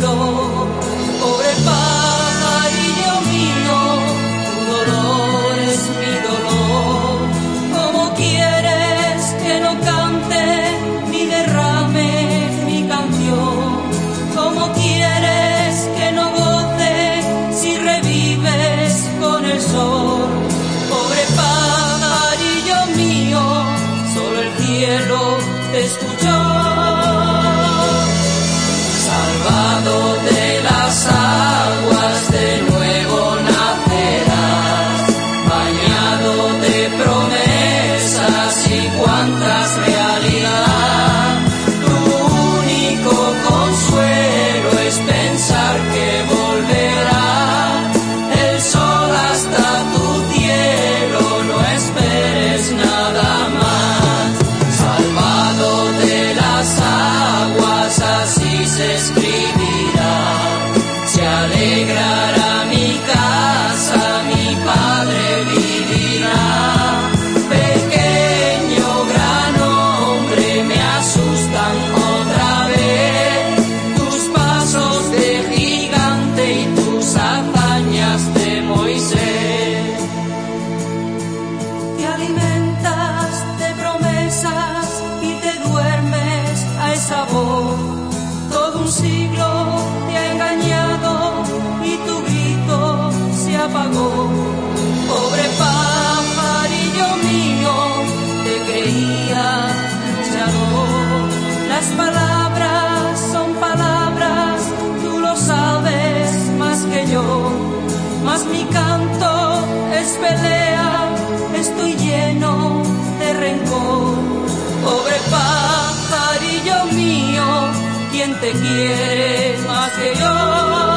olvido. Pobre pajarillo mío, tu dolor es mi dolor. ¿Cómo quieres que no cante ni derrame mi canción? ¿Cómo quieres que no goce si revives con el sol? Pobre pajarillo mío, solo el cielo te escuchó. Salvado de las aguas de nuevo nacerás, bañado de promesas y cuantas realidad. Tu único consuelo es pensar que volverá el sol hasta tu cielo, no esperes nada más. Salvado de las aguas, así se escribirá, se alegrará mi casa, mi padre vivirá. Pequeño gran hombre, me asustan otra vez tus pasos de gigante y tus hazañas de Moisés. Te alimentas de promesas y te duermes a esa voz. Todo un siglo te ha engañado y tu grito se apagó. Pobre pajarillo mío, te creía luchador. Las palabras son palabras, tú lo sabes más que yo. Mas mi canto es pelea, estoy lleno de rencor. Pobre pajarillo mío, ¿quién te quiere más que yo?